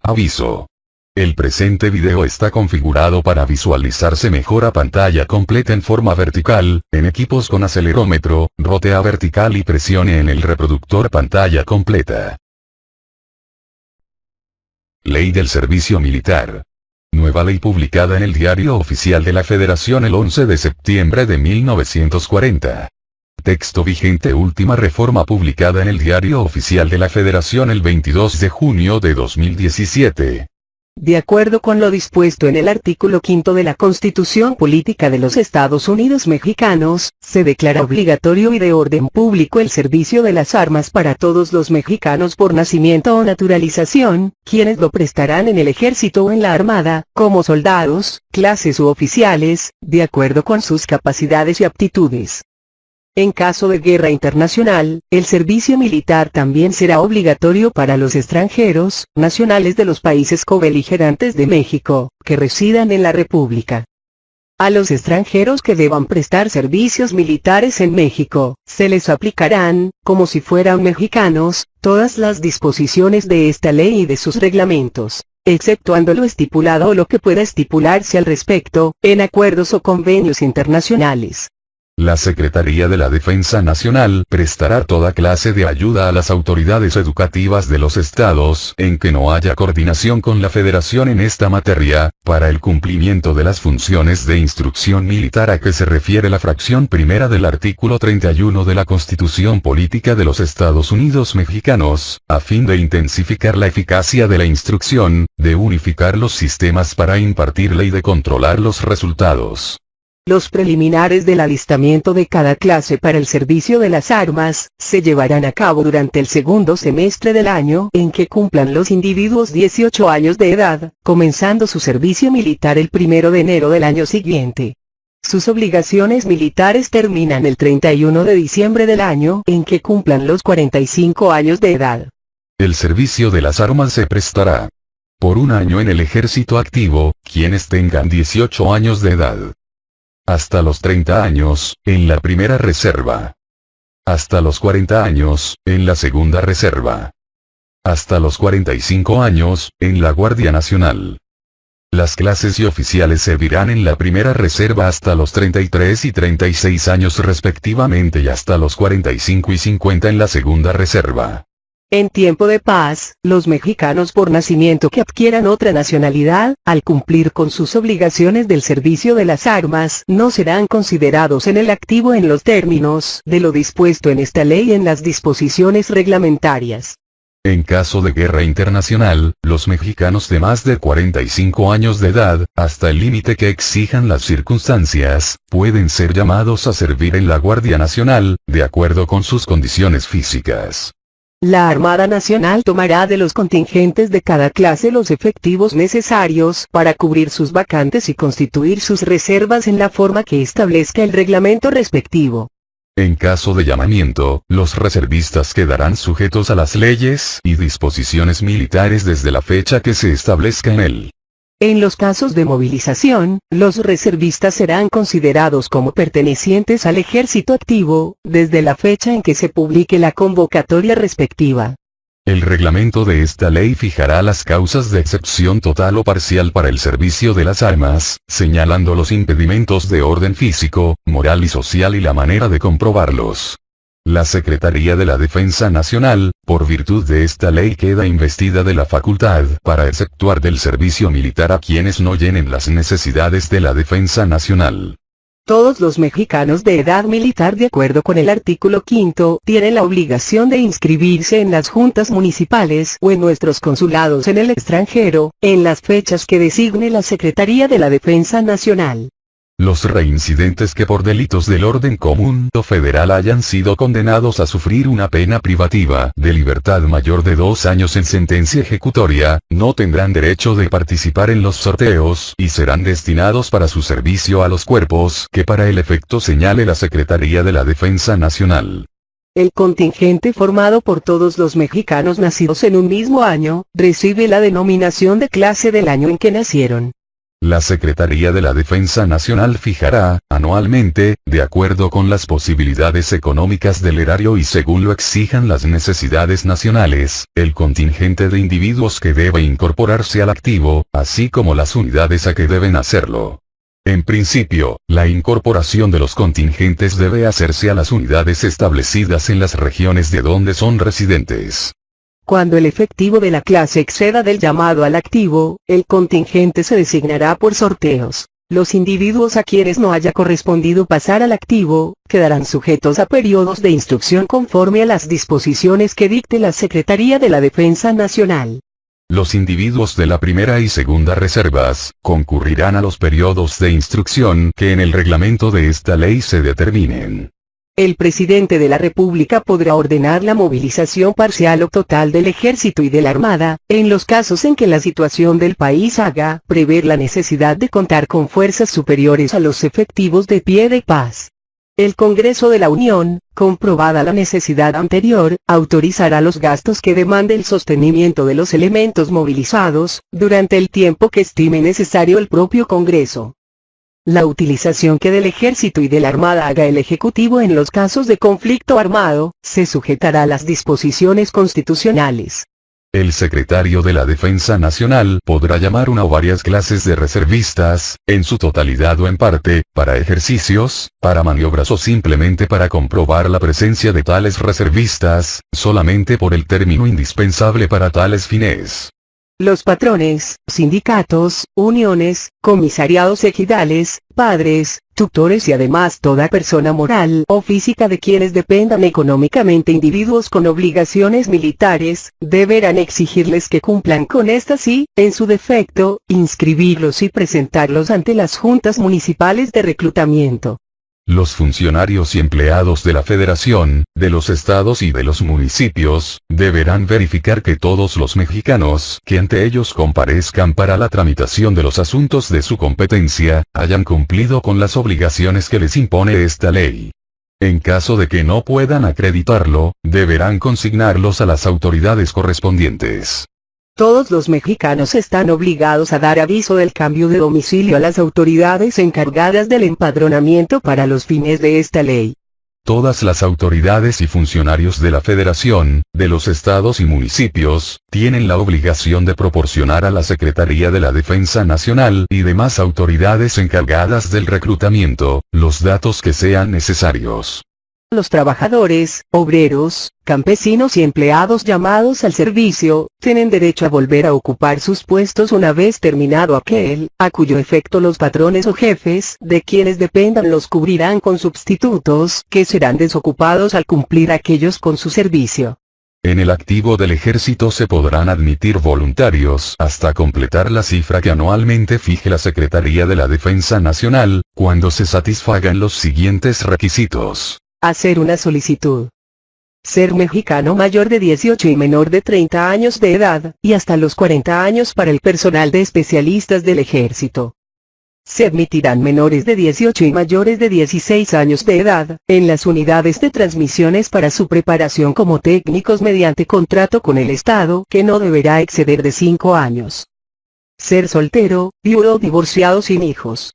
Aviso. El presente video está configurado para visualizarse mejor a pantalla completa en forma vertical, en equipos con acelerómetro, rotea vertical y presione en el reproductor pantalla completa. Ley del Servicio Militar. Nueva ley publicada en el Diario Oficial de la Federación el 11 de septiembre de 1940. Texto vigente. Última reforma publicada en el Diario Oficial de la Federación el 22 de junio de 2017. De acuerdo con lo dispuesto en el artículo 5 de la Constitución Política de los Estados Unidos Mexicanos, se declara obligatorio y de orden público el servicio de las armas para todos los mexicanos por nacimiento o naturalización, quienes lo prestarán en el ejército o en la armada, como soldados, clases u oficiales, de acuerdo con sus capacidades y aptitudes. En caso de guerra internacional, el servicio militar también será obligatorio para los extranjeros, nacionales de los países cobeligerantes de México, que residan en la República. A los extranjeros que deban prestar servicios militares en México, se les aplicarán, como si fueran mexicanos, todas las disposiciones de esta ley y de sus reglamentos, exceptuando lo estipulado o lo que pueda estipularse al respecto, en acuerdos o convenios internacionales. La Secretaría de la Defensa Nacional prestará toda clase de ayuda a las autoridades educativas de los estados en que no haya coordinación con la Federación en esta materia, para el cumplimiento de las funciones de instrucción militar a que se refiere la fracción primera del artículo 31 de la Constitución Política de los Estados Unidos Mexicanos, a fin de intensificar la eficacia de la instrucción, de unificar los sistemas para impartirla y de controlar los resultados. Los preliminares del alistamiento de cada clase para el servicio de las armas, se llevarán a cabo durante el segundo semestre del año en que cumplan los individuos 18 años de edad, comenzando su servicio militar el 1 de enero del año siguiente. Sus obligaciones militares terminan el 31 de diciembre del año en que cumplan los 45 años de edad. El servicio de las armas se prestará por un año en el ejército activo, quienes tengan 18 años de edad. Hasta los 30 años, en la primera reserva. Hasta los 40 años, en la segunda reserva. Hasta los 45 años, en la Guardia Nacional. Las clases y oficiales servirán en la primera reserva hasta los 33 y 36 años respectivamente y hasta los 45 y 50 en la segunda reserva. En tiempo de paz, los mexicanos por nacimiento que adquieran otra nacionalidad, al cumplir con sus obligaciones del servicio de las armas, no serán considerados en el activo en los términos de lo dispuesto en esta ley y en las disposiciones reglamentarias. En caso de guerra internacional, los mexicanos de más de 45 años de edad, hasta el límite que exijan las circunstancias, pueden ser llamados a servir en la Guardia Nacional, de acuerdo con sus condiciones físicas. La Armada Nacional tomará de los contingentes de cada clase los efectivos necesarios para cubrir sus vacantes y constituir sus reservas en la forma que establezca el reglamento respectivo. En caso de llamamiento, los reservistas quedarán sujetos a las leyes y disposiciones militares desde la fecha que se establezca en él. En los casos de movilización, los reservistas serán considerados como pertenecientes al ejército activo, desde la fecha en que se publique la convocatoria respectiva. El reglamento de esta ley fijará las causas de excepción total o parcial para el servicio de las armas, señalando los impedimentos de orden físico, moral y social y la manera de comprobarlos. La Secretaría de la Defensa Nacional, por virtud de esta ley queda investida de la facultad para exceptuar del servicio militar a quienes no llenen las necesidades de la defensa nacional. Todos los mexicanos de edad militar de acuerdo con el artículo 5 tienen la obligación de inscribirse en las juntas municipales o en nuestros consulados en el extranjero, en las fechas que designe la Secretaría de la Defensa Nacional. Los reincidentes que por delitos del orden común o federal hayan sido condenados a sufrir una pena privativa de libertad mayor de 2 años en sentencia ejecutoria, no tendrán derecho de participar en los sorteos y serán destinados para su servicio a los cuerpos que para el efecto señale la Secretaría de la Defensa Nacional. El contingente formado por todos los mexicanos nacidos en un mismo año, recibe la denominación de clase del año en que nacieron. La Secretaría de la Defensa Nacional fijará, anualmente, de acuerdo con las posibilidades económicas del erario y según lo exijan las necesidades nacionales, el contingente de individuos que debe incorporarse al activo, así como las unidades a que deben hacerlo. En principio, la incorporación de los contingentes debe hacerse a las unidades establecidas en las regiones de donde son residentes. Cuando el efectivo de la clase exceda del llamado al activo, el contingente se designará por sorteos. Los individuos a quienes no haya correspondido pasar al activo, quedarán sujetos a periodos de instrucción conforme a las disposiciones que dicte la Secretaría de la Defensa Nacional. Los individuos de la primera y segunda reservas, concurrirán a los periodos de instrucción que en el reglamento de esta ley se determinen. El presidente de la República podrá ordenar la movilización parcial o total del Ejército y de la Armada, en los casos en que la situación del país haga prever la necesidad de contar con fuerzas superiores a los efectivos de pie de paz. El Congreso de la Unión, comprobada la necesidad anterior, autorizará los gastos que demande el sostenimiento de los elementos movilizados, durante el tiempo que estime necesario el propio Congreso. La utilización que del Ejército y de la Armada haga el Ejecutivo en los casos de conflicto armado, se sujetará a las disposiciones constitucionales. El secretario de la Defensa Nacional podrá llamar una o varias clases de reservistas, en su totalidad o en parte, para ejercicios, para maniobras o simplemente para comprobar la presencia de tales reservistas, solamente por el término indispensable para tales fines. Los patrones, sindicatos, uniones, comisariados ejidales, padres, tutores y además toda persona moral o física de quienes dependan económicamente individuos con obligaciones militares, deberán exigirles que cumplan con estas y, en su defecto, inscribirlos y presentarlos ante las juntas municipales de reclutamiento. Los funcionarios y empleados de la Federación, de los estados y de los municipios, deberán verificar que todos los mexicanos que ante ellos comparezcan para la tramitación de los asuntos de su competencia, hayan cumplido con las obligaciones que les impone esta ley. En caso de que no puedan acreditarlo, deberán consignarlos a las autoridades correspondientes. Todos los mexicanos están obligados a dar aviso del cambio de domicilio a las autoridades encargadas del empadronamiento para los fines de esta ley. Todas las autoridades y funcionarios de la Federación, de los estados y municipios, tienen la obligación de proporcionar a la Secretaría de la Defensa Nacional y demás autoridades encargadas del reclutamiento, los datos que sean necesarios. Los trabajadores, obreros, campesinos y empleados llamados al servicio, tienen derecho a volver a ocupar sus puestos una vez terminado aquel, a cuyo efecto los patrones o jefes de quienes dependan los cubrirán con sustitutos, que serán desocupados al cumplir aquellos con su servicio. En el activo del ejército se podrán admitir voluntarios hasta completar la cifra que anualmente fije la Secretaría de la Defensa Nacional, cuando se satisfagan los siguientes requisitos. Hacer una solicitud. Ser mexicano mayor de 18 y menor de 30 años de edad, y hasta los 40 años para el personal de especialistas del ejército. Se admitirán menores de 18 y mayores de 16 años de edad, en las unidades de transmisiones para su preparación como técnicos mediante contrato con el Estado, que no deberá exceder de 5 años. Ser soltero, viudo o divorciado sin hijos.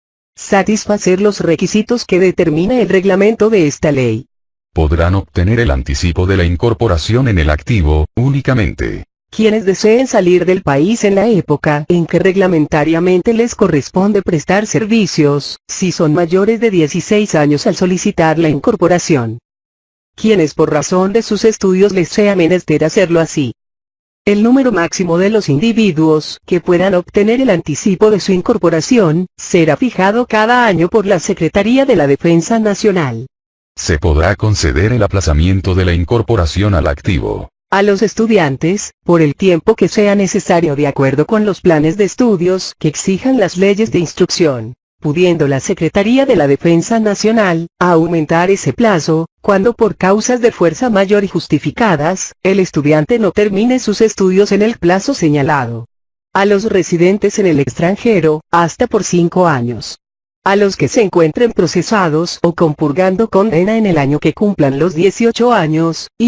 Satisfacer los requisitos que determina el reglamento de esta ley. Podrán obtener el anticipo de la incorporación en el activo, únicamente quienes deseen salir del país en la época en que reglamentariamente les corresponde prestar servicios, si son mayores de 16 años al solicitar la incorporación. Quienes por razón de sus estudios les sea menester hacerlo así. El número máximo de los individuos que puedan obtener el anticipo de su incorporación, será fijado cada año por la Secretaría de la Defensa Nacional. Se podrá conceder el aplazamiento de la incorporación al activo a los estudiantes, por el tiempo que sea necesario de acuerdo con los planes de estudios que exijan las leyes de instrucción, pudiendo la Secretaría de la Defensa Nacional aumentar ese plazo, cuando por causas de fuerza mayor y justificadas, el estudiante no termine sus estudios en el plazo señalado. A los residentes en el extranjero, hasta por 5 años. A los que se encuentren procesados o compurgando condena en el año que cumplan los 18 años, y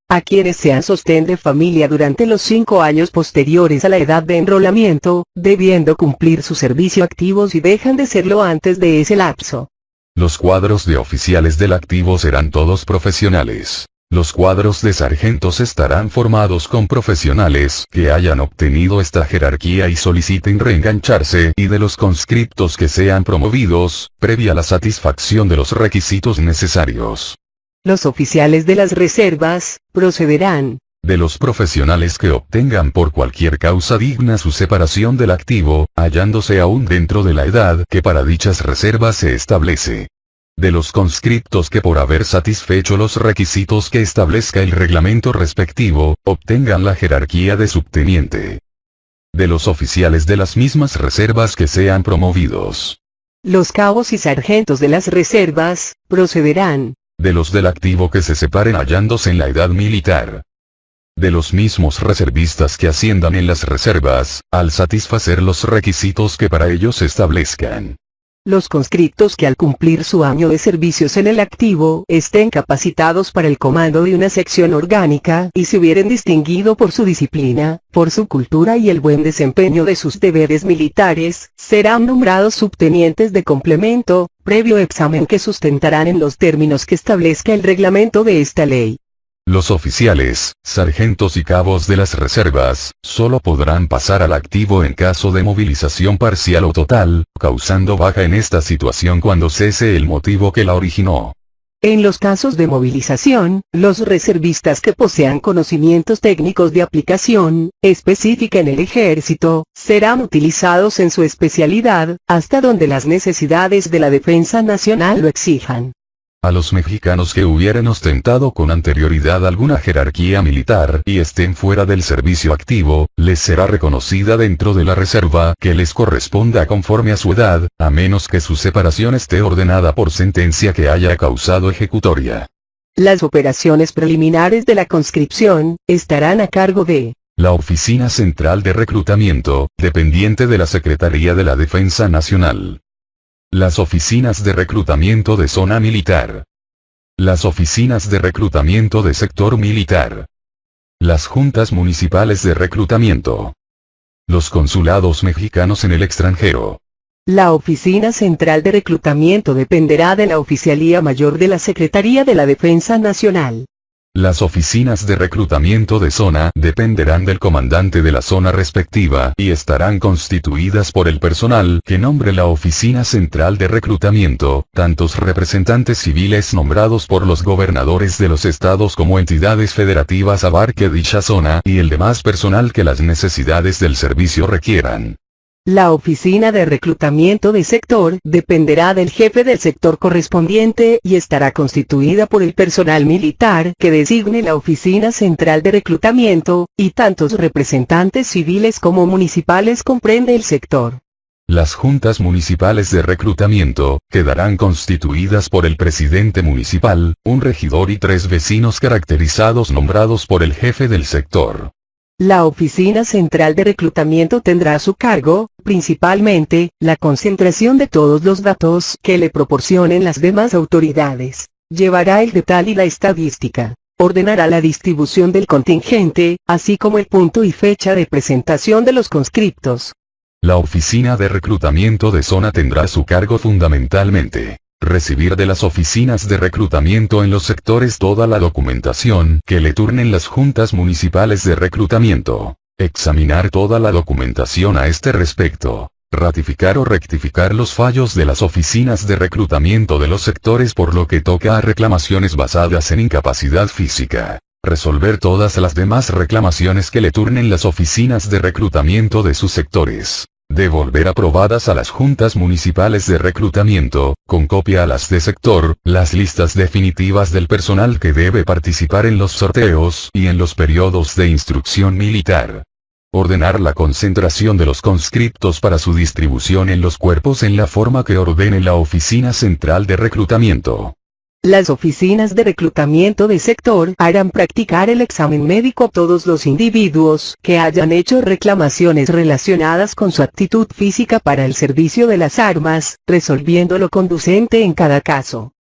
A quienes sean sostén de familia durante los 5 años posteriores a la edad de enrolamiento, debiendo cumplir su servicio activo si dejan de serlo antes de ese lapso. Los cuadros de oficiales del activo serán todos profesionales. Los cuadros de sargentos estarán formados con profesionales que hayan obtenido esta jerarquía y soliciten reengancharse, y de los conscriptos que sean promovidos, previa la satisfacción de los requisitos necesarios. Los oficiales de las reservas, procederán. De los profesionales que obtengan por cualquier causa digna su separación del activo, hallándose aún dentro de la edad que para dichas reservas se establece. De los conscriptos que por haber satisfecho los requisitos que establezca el reglamento respectivo, obtengan la jerarquía de subteniente. De los oficiales de las mismas reservas que sean promovidos. Los cabos y sargentos de las reservas, procederán. De los del activo que se separen hallándose en la edad militar. De los mismos reservistas que asciendan en las reservas, al satisfacer los requisitos que para ellos se establezcan. Los conscriptos que al cumplir su año de servicios en el activo estén capacitados para el comando de una sección orgánica y se hubieren distinguido por su disciplina, por su cultura y el buen desempeño de sus deberes militares, serán nombrados subtenientes de complemento, previo examen que sustentarán en los términos que establezca el reglamento de esta ley. Los oficiales, sargentos y cabos de las reservas, solo podrán pasar al activo en caso de movilización parcial o total, causando baja en esta situación cuando cese el motivo que la originó. En los casos de movilización, los reservistas que posean conocimientos técnicos de aplicación específica en el ejército, serán utilizados en su especialidad, hasta donde las necesidades de la defensa nacional lo exijan. A los mexicanos que hubieran ostentado con anterioridad alguna jerarquía militar y estén fuera del servicio activo, les será reconocida dentro de la reserva que les corresponda conforme a su edad, a menos que su separación esté ordenada por sentencia que haya causado ejecutoria. Las operaciones preliminares de la conscripción estarán a cargo de la Oficina Central de Reclutamiento, dependiente de la Secretaría de la Defensa Nacional. Las oficinas de reclutamiento de zona militar. Las oficinas de reclutamiento de sector militar. Las juntas municipales de reclutamiento. Los consulados mexicanos en el extranjero. La Oficina Central de Reclutamiento dependerá de la Oficialía Mayor de la Secretaría de la Defensa Nacional. Las oficinas de reclutamiento de zona dependerán del comandante de la zona respectiva y estarán constituidas por el personal que nombre la Oficina Central de Reclutamiento, tantos representantes civiles nombrados por los gobernadores de los estados como entidades federativas abarque dicha zona y el demás personal que las necesidades del servicio requieran. La Oficina de Reclutamiento de Sector dependerá del jefe del sector correspondiente y estará constituida por el personal militar que designe la Oficina Central de Reclutamiento, y tantos representantes civiles como municipales comprende el sector. Las juntas municipales de reclutamiento quedarán constituidas por el presidente municipal, un regidor y 3 vecinos caracterizados nombrados por el jefe del sector. La Oficina Central de Reclutamiento tendrá a su cargo, principalmente, la concentración de todos los datos que le proporcionen las demás autoridades. Llevará el detalle y la estadística. Ordenará la distribución del contingente, así como el punto y fecha de presentación de los conscriptos. La Oficina de Reclutamiento de Zona tendrá a su cargo fundamentalmente recibir de las oficinas de reclutamiento en los sectores toda la documentación que le turnen las juntas municipales de reclutamiento, examinar toda la documentación a este respecto, ratificar o rectificar los fallos de las oficinas de reclutamiento de los sectores por lo que toca a reclamaciones basadas en incapacidad física, resolver todas las demás reclamaciones que le turnen las oficinas de reclutamiento de sus sectores. Devolver aprobadas a las juntas municipales de reclutamiento, con copia a las de sector, las listas definitivas del personal que debe participar en los sorteos y en los periodos de instrucción militar. Ordenar la concentración de los conscriptos para su distribución en los cuerpos en la forma que ordene la Oficina Central de Reclutamiento. Las oficinas de reclutamiento de sector harán practicar el examen médico a todos los individuos que hayan hecho reclamaciones relacionadas con su aptitud física para el servicio de las armas, resolviendo lo conducente en cada caso.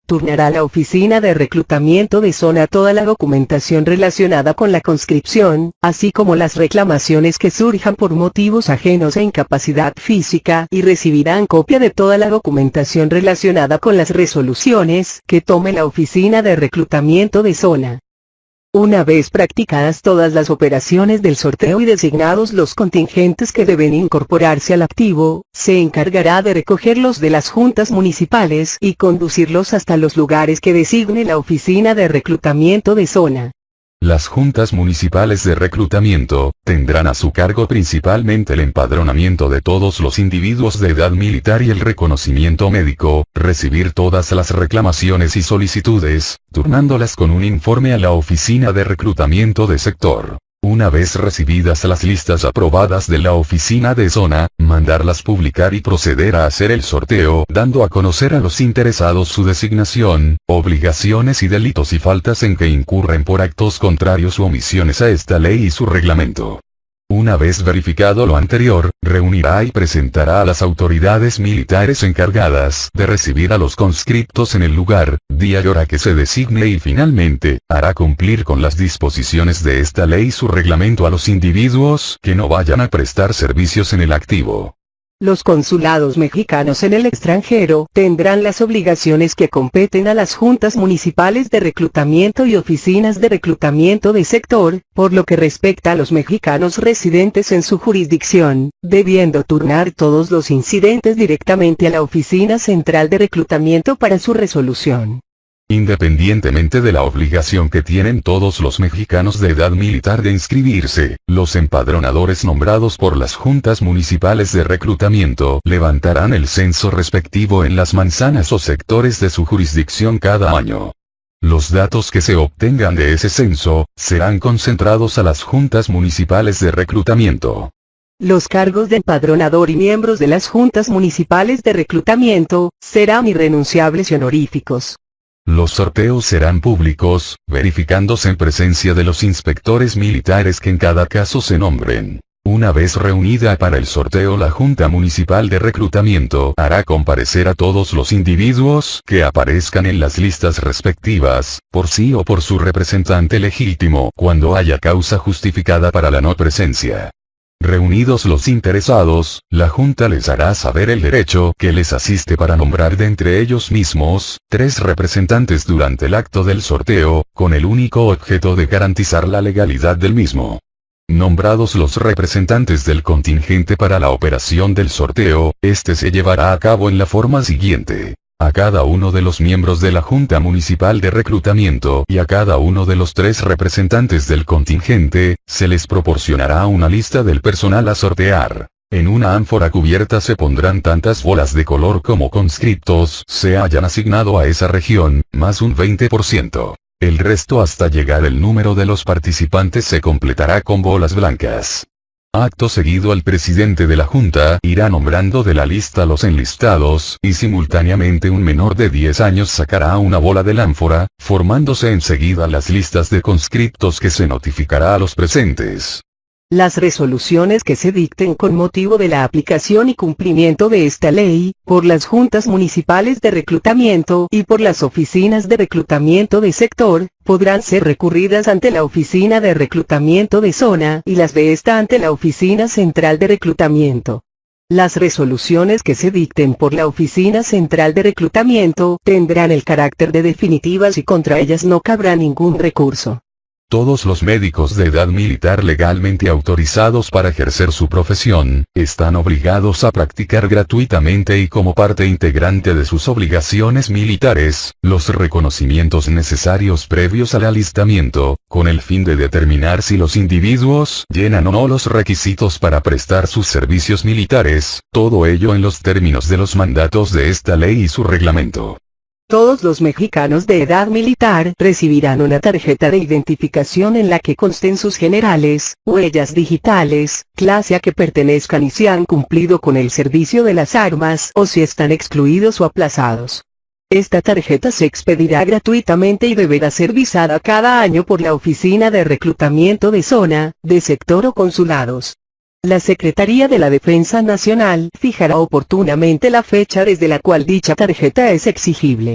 turnará a la oficina de reclutamiento de zona toda la documentación relacionada con la conscripción, así como las reclamaciones que surjan por motivos ajenos a incapacidad física, y recibirán copia de toda la documentación relacionada con las resoluciones que tome la oficina de reclutamiento de zona. Una vez practicadas todas las operaciones del sorteo y designados los contingentes que deben incorporarse al activo, se encargará de recogerlos de las juntas municipales y conducirlos hasta los lugares que designe la oficina de reclutamiento de zona. Las juntas municipales de reclutamiento tendrán a su cargo principalmente el empadronamiento de todos los individuos de edad militar y el reconocimiento médico, recibir todas las reclamaciones y solicitudes, turnándolas con un informe a la oficina de reclutamiento de sector. Una vez recibidas las listas aprobadas de la oficina de zona, mandarlas publicar y proceder a hacer el sorteo, dando a conocer a los interesados su designación, obligaciones y delitos y faltas en que incurren por actos contrarios u omisiones a esta ley y su reglamento. Una vez verificado lo anterior, reunirá y presentará a las autoridades militares encargadas de recibir a los conscriptos en el lugar, día y hora que se designe y finalmente, hará cumplir con las disposiciones de esta ley y su reglamento a los individuos que no vayan a prestar servicios en el activo. Los consulados mexicanos en el extranjero tendrán las obligaciones que competen a las juntas municipales de reclutamiento y oficinas de reclutamiento de sector, por lo que respecta a los mexicanos residentes en su jurisdicción, debiendo turnar todos los incidentes directamente a la oficina central de reclutamiento para su resolución. Independientemente de la obligación que tienen todos los mexicanos de edad militar de inscribirse, los empadronadores nombrados por las juntas municipales de reclutamiento levantarán el censo respectivo en las manzanas o sectores de su jurisdicción cada año. Los datos que se obtengan de ese censo serán concentrados a las juntas municipales de reclutamiento. Los cargos de empadronador y miembros de las juntas municipales de reclutamiento serán irrenunciables y honoríficos. Los sorteos serán públicos, verificándose en presencia de los inspectores militares que en cada caso se nombren. Una vez reunida para el sorteo, la Junta Municipal de Reclutamiento hará comparecer a todos los individuos que aparezcan en las listas respectivas, por sí o por su representante legítimo, cuando haya causa justificada para la no presencia. Reunidos los interesados, la Junta les hará saber el derecho que les asiste para nombrar de entre ellos mismos 3 representantes durante el acto del sorteo, con el único objeto de garantizar la legalidad del mismo. Nombrados los representantes del contingente para la operación del sorteo, este se llevará a cabo en la forma siguiente. A cada uno de los miembros de la Junta Municipal de Reclutamiento y a cada uno de los 3 representantes del contingente, se les proporcionará una lista del personal a sortear. En una ánfora cubierta se pondrán tantas bolas de color como conscriptos se hayan asignado a esa región, más un 20%. El resto hasta llegar el número de los participantes se completará con bolas blancas. Acto seguido, el presidente de la Junta irá nombrando de la lista a los enlistados, y simultáneamente un menor de 10 años sacará una bola del ánfora, formándose enseguida las listas de conscriptos que se notificará a los presentes. Las resoluciones que se dicten con motivo de la aplicación y cumplimiento de esta ley, por las juntas municipales de reclutamiento y por las oficinas de reclutamiento de sector, podrán ser recurridas ante la oficina de reclutamiento de zona y las de esta ante la oficina central de reclutamiento. Las resoluciones que se dicten por la oficina central de reclutamiento tendrán el carácter de definitivas y contra ellas no cabrá ningún recurso. Todos los médicos de edad militar legalmente autorizados para ejercer su profesión, están obligados a practicar gratuitamente y como parte integrante de sus obligaciones militares, los reconocimientos necesarios previos al alistamiento, con el fin de determinar si los individuos llenan o no los requisitos para prestar sus servicios militares, todo ello en los términos de los mandatos de esta ley y su reglamento. Todos los mexicanos de edad militar recibirán una tarjeta de identificación en la que consten sus generales, huellas digitales, clase a que pertenezcan y si han cumplido con el servicio de las armas o si están excluidos o aplazados. Esta tarjeta se expedirá gratuitamente y deberá ser visada cada año por la Oficina de Reclutamiento de Zona, de Sector o Consulados. La Secretaría de la Defensa Nacional fijará oportunamente la fecha desde la cual dicha tarjeta es exigible.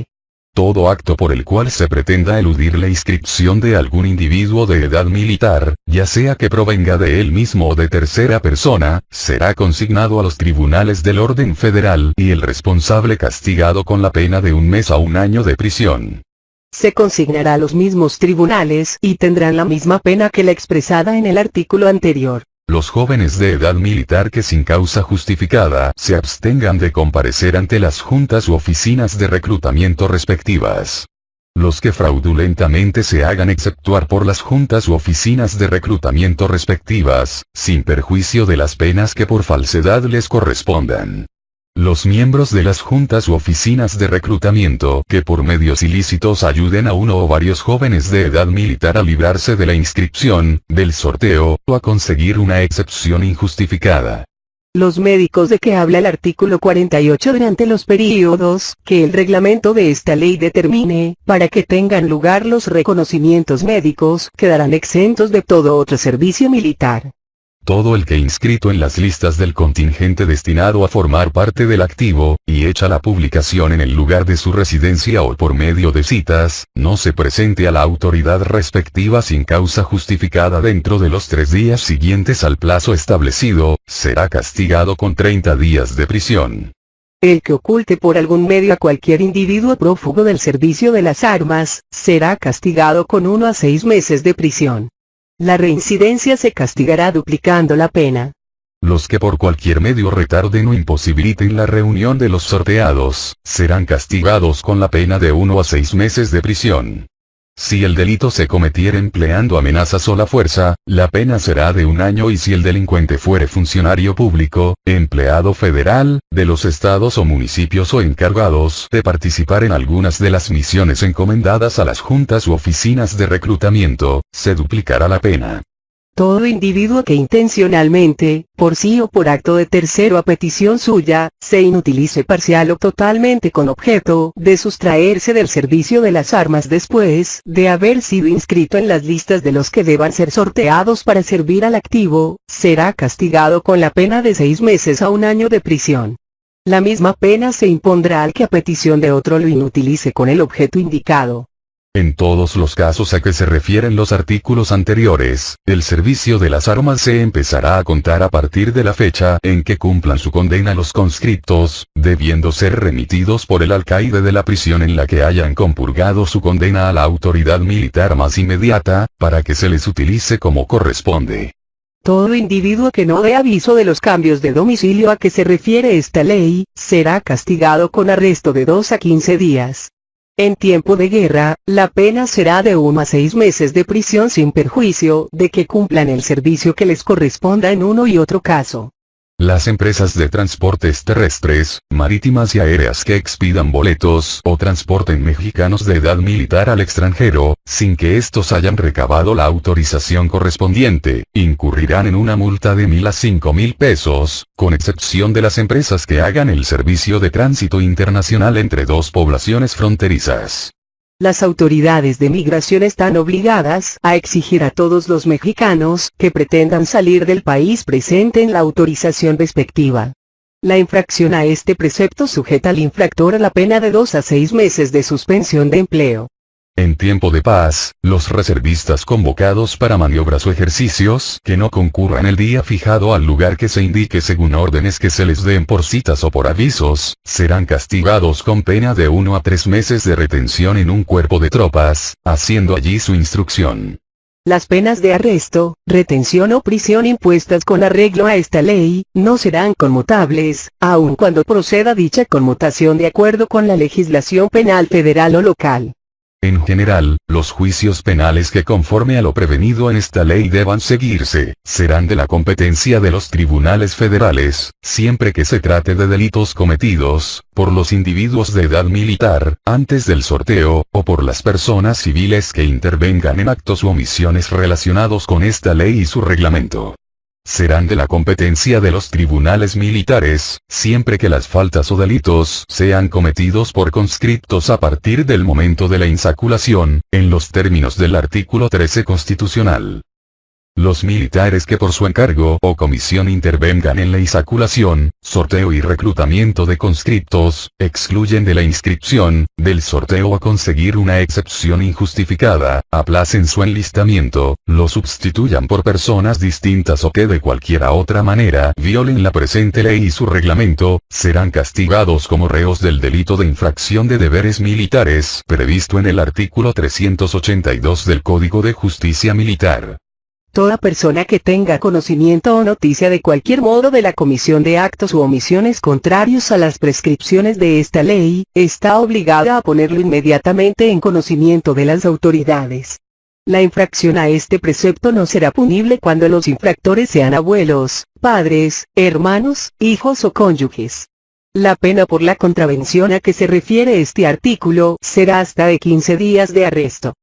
Todo acto por el cual se pretenda eludir la inscripción de algún individuo de edad militar, ya sea que provenga de él mismo o de tercera persona, será consignado a los tribunales del orden federal y el responsable castigado con la pena de 1 mes a 1 año de prisión. Se consignará a los mismos tribunales y tendrán la misma pena que la expresada en el artículo anterior. Los jóvenes de edad militar que sin causa justificada se abstengan de comparecer ante las juntas u oficinas de reclutamiento respectivas. Los que fraudulentamente se hagan exceptuar por las juntas u oficinas de reclutamiento respectivas, sin perjuicio de las penas que por falsedad les correspondan. Los miembros de las juntas u oficinas de reclutamiento que por medios ilícitos ayuden a uno o varios jóvenes de edad militar a librarse de la inscripción, del sorteo, o a conseguir una excepción injustificada. Los médicos de que habla el artículo 48 durante los períodos que el reglamento de esta ley determine, para que tengan lugar los reconocimientos médicos, quedarán exentos de todo otro servicio militar. Todo el que inscrito en las listas del contingente destinado a formar parte del activo, y hecha la publicación en el lugar de su residencia o por medio de citas, no se presente a la autoridad respectiva sin causa justificada dentro de los 3 días siguientes al plazo establecido, será castigado con 30 días de prisión. El que oculte por algún medio a cualquier individuo prófugo del servicio de las armas, será castigado con 1 a 6 meses de prisión. La reincidencia se castigará duplicando la pena. Los que por cualquier medio retarden o imposibiliten la reunión de los sorteados, serán castigados con la pena de 1 a 6 meses de prisión. Si el delito se cometiera empleando amenazas o la fuerza, la pena será de 1 año y si el delincuente fuere funcionario público, empleado federal, de los estados o municipios o encargados de participar en algunas de las misiones encomendadas a las juntas u oficinas de reclutamiento, se duplicará la pena. Todo individuo que intencionalmente, por sí o por acto de tercero a petición suya, se inutilice parcial o totalmente con objeto de sustraerse del servicio de las armas después de haber sido inscrito en las listas de los que deban ser sorteados para servir al activo, será castigado con la pena de 6 meses a 1 año de prisión. La misma pena se impondrá al que a petición de otro lo inutilice con el objeto indicado. En todos los casos a que se refieren los artículos anteriores, el servicio de las armas se empezará a contar a partir de la fecha en que cumplan su condena los conscriptos, debiendo ser remitidos por el alcaide de la prisión en la que hayan compurgado su condena a la autoridad militar más inmediata, para que se les utilice como corresponde. Todo individuo que no dé aviso de los cambios de domicilio a que se refiere esta ley, será castigado con arresto de 2 a 15 días. En tiempo de guerra, la pena será de 1 a 6 meses de prisión sin perjuicio de que cumplan el servicio que les corresponda en uno y otro caso. Las empresas de transportes terrestres, marítimas y aéreas que expidan boletos o transporten mexicanos de edad militar al extranjero, sin que estos hayan recabado la autorización correspondiente, incurrirán en una multa de 1,000 a 5,000 pesos, con excepción de las empresas que hagan el servicio de tránsito internacional entre 2 poblaciones fronterizas. Las autoridades de migración están obligadas a exigir a todos los mexicanos que pretendan salir del país presenten la autorización respectiva. La infracción a este precepto sujeta al infractor a la pena de 2 a 6 meses de suspensión de empleo. En tiempo de paz, los reservistas convocados para maniobras o ejercicios que no concurran el día fijado al lugar que se indique según órdenes que se les den por citas o por avisos, serán castigados con pena de 1 a 3 meses de retención en un cuerpo de tropas, haciendo allí su instrucción. Las penas de arresto, retención o prisión impuestas con arreglo a esta ley, no serán conmutables, aun cuando proceda dicha conmutación de acuerdo con la legislación penal federal o local. En general, los juicios penales que conforme a lo prevenido en esta ley deban seguirse, serán de la competencia de los tribunales federales, siempre que se trate de delitos cometidos, por los individuos de edad militar, antes del sorteo, o por las personas civiles que intervengan en actos u omisiones relacionados con esta ley y su reglamento. Serán de la competencia de los tribunales militares, siempre que las faltas o delitos sean cometidos por conscriptos a partir del momento de la insaculación, en los términos del artículo 13 constitucional. Los militares que por su encargo o comisión intervengan en la insaculación, sorteo y reclutamiento de conscriptos, excluyen de la inscripción, del sorteo a conseguir una excepción injustificada, aplacen su enlistamiento, lo sustituyan por personas distintas o que de cualquier otra manera violen la presente ley y su reglamento, serán castigados como reos del delito de infracción de deberes militares previsto en el artículo 382 del Código de Justicia Militar. Toda persona que tenga conocimiento o noticia de cualquier modo de la comisión de actos u omisiones contrarios a las prescripciones de esta ley, está obligada a ponerlo inmediatamente en conocimiento de las autoridades. La infracción a este precepto no será punible cuando los infractores sean abuelos, padres, hermanos, hijos o cónyuges. La pena por la contravención a que se refiere este artículo será hasta de 15 días de arresto.